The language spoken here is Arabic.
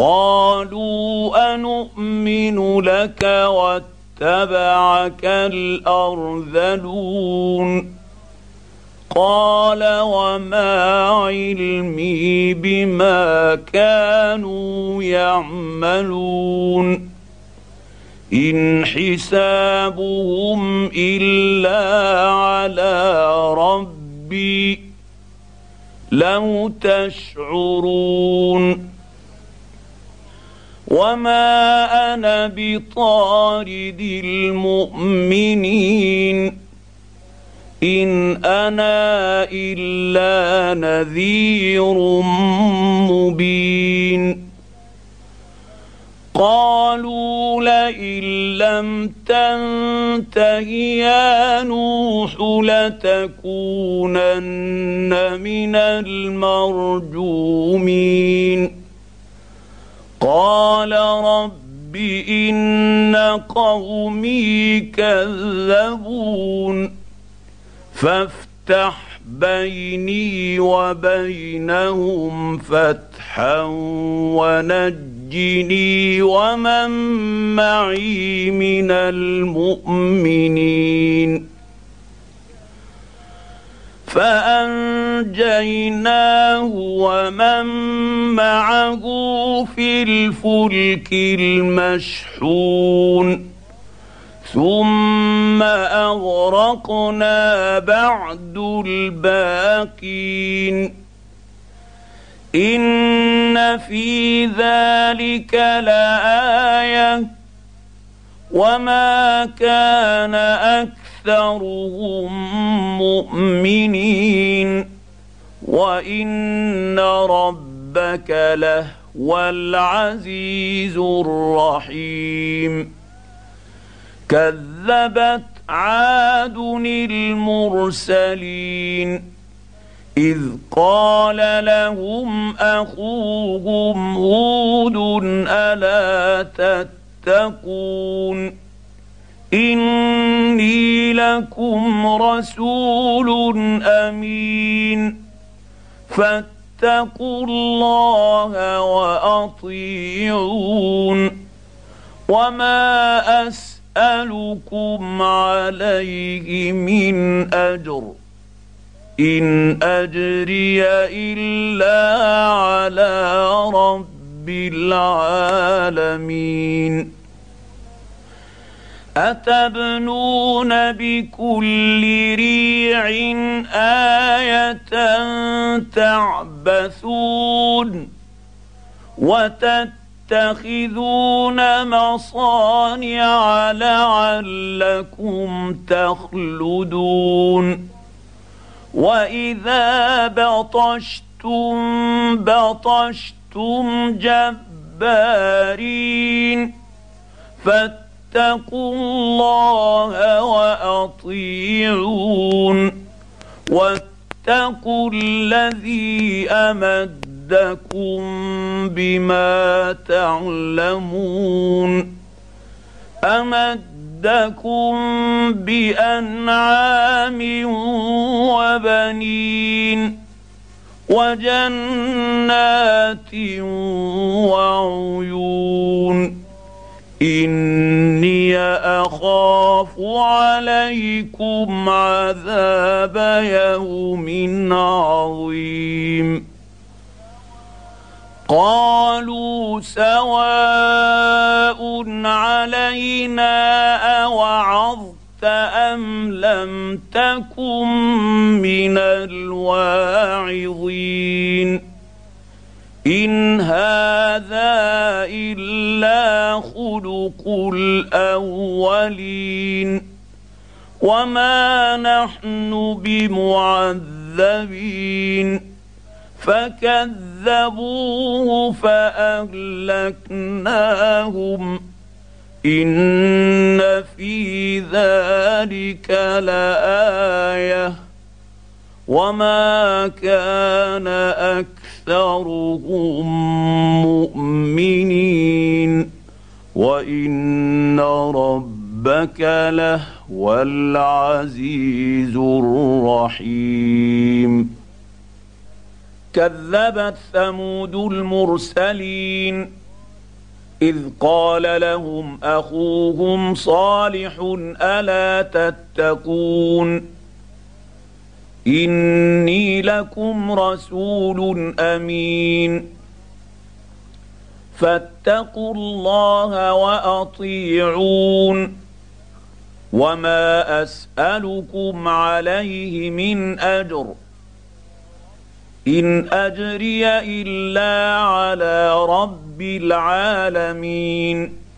قالوا أنؤمن لك واتبعك الأرذلون قال وما علمي بما كانوا يعملون إن حسابهم إلا على ربي لو تشعرون وما أنا بطارد المؤمنين إن أنا إلا نذير مبين قالوا لئن لم تنته يا نوح لتكونن من المرجومين قال رب إن قومي كذبون فافتح بيني وبينهم فتحا ونجني ومن معي من المؤمنين فأنجيناه ومن معه في الفلك المشحون ثم أغرقنا بعد الباقين إن في ذلك لآية وما كان أكثرهم مؤمنين وإن ربك لهو العزيز الرحيم كذبت عاد المرسلين إذ قال لهم أخوهم هود ألا تتقون إني لكم رسول أمين فاتقوا الله وأطيعون وما أسألكم عليه من أجر إن أجري إلا على رب العالمين أتبنون بكل ريع آية تعبثون وتتخذون مصانع لعلكم تخلدون وإذا بطشتم جبارين فاتقوا الله وأطيعون واتقوا الذي أمدكم بما تعلمون أمدكم بأنعام وبنين وجنات وعيون إني أخاف عليكم عذاب يوم عظيم قالوا سواء علينا أوعظت أم لم تكن من الواعظين إن هذا إلا خلق الأولين وما نحن بمعذبين فكذبوه فأهلكناهم إن في ذلك لآية وما كان أكثرهم مؤمنين وإن ربك لهو العزيز الرحيم كذبت ثمود المرسلين إذ قال لهم أخوهم صالح ألا تتقون إني لكم رسول أمين فاتقوا الله وأطيعون وما أسألكم عليه من أجر إن أجري إلا على رب العالمين